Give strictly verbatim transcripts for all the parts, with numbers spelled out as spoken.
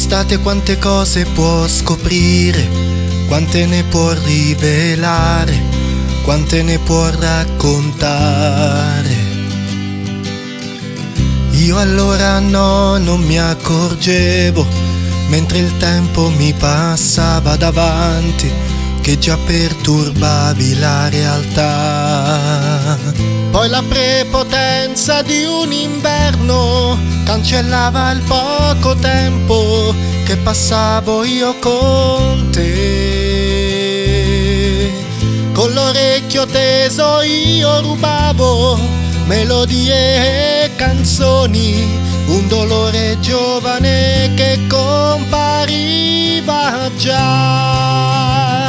L'estate quante cose può scoprire, quante ne può rivelare, quante ne può raccontare. Io allora no, non mi accorgevo, mentre il tempo mi passava davanti, che già perturbavi la realtà. Poi la prepotenza di un inverno cancellava il poco tempo che passavo io con te. Con l'orecchio teso io rubavo melodie e canzoni, un dolore giovane che compariva già.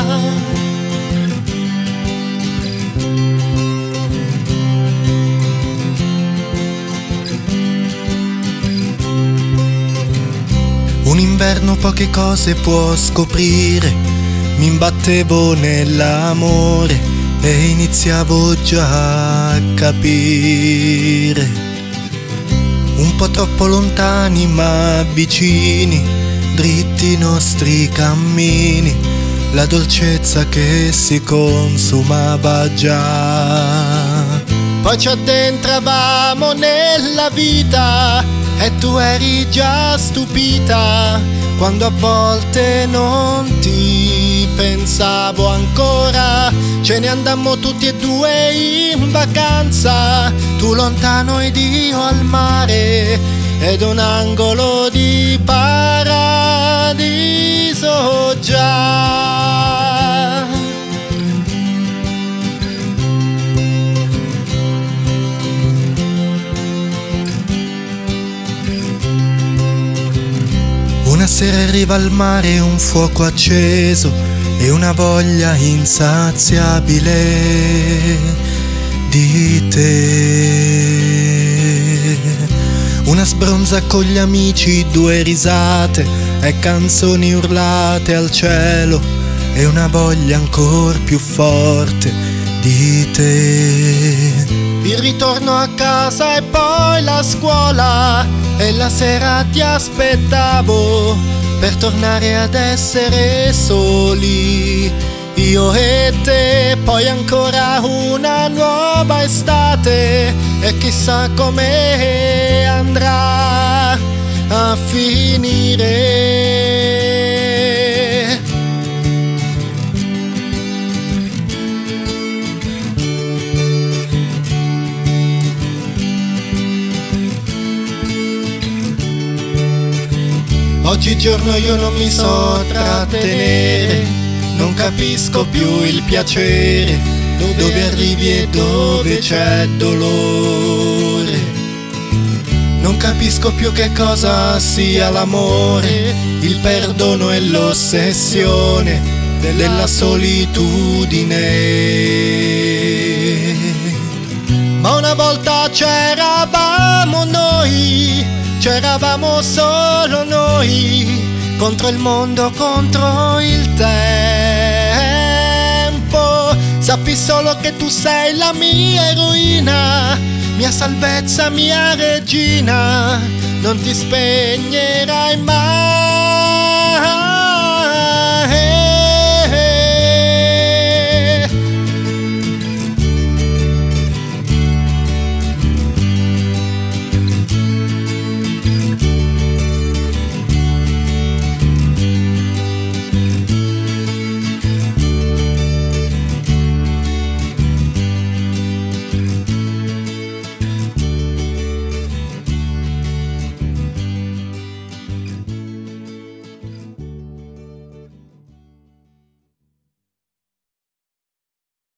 Un inverno poche cose può scoprire, mi imbattevo nell'amore e iniziavo già a capire. Un po' troppo lontani ma vicini, dritti i nostri cammini, la dolcezza che si consumava già. Poi ci addentravamo nella vita e tu eri già stupita, quando a volte non ti pensavo ancora. Ce ne andammo tutti e due in vacanza, tu lontano ed io al mare, ed un angolo di paradiso già. Una sera arriva al mare un fuoco acceso e una voglia insaziabile di te. Una sbronza con gli amici, due risate e canzoni urlate al cielo, e una voglia ancor più forte di te. Il ritorno a casa e poi la scuola, e la sera ti aspettavo per tornare ad essere soli, io e te. Poi ancora una nuova estate e chissà come andrà a finire. Oggigiorno io non mi so trattenere, non capisco più il piacere, dove arrivi e dove c'è dolore. Non capisco più che cosa sia l'amore, il perdono e l'ossessione della solitudine. Ma una volta c'eravamo noi, c'eravamo solo noi, contro il mondo, contro il tempo. Sappi solo che tu sei la mia eroina, mia salvezza, mia regina, non ti spegnerai mai.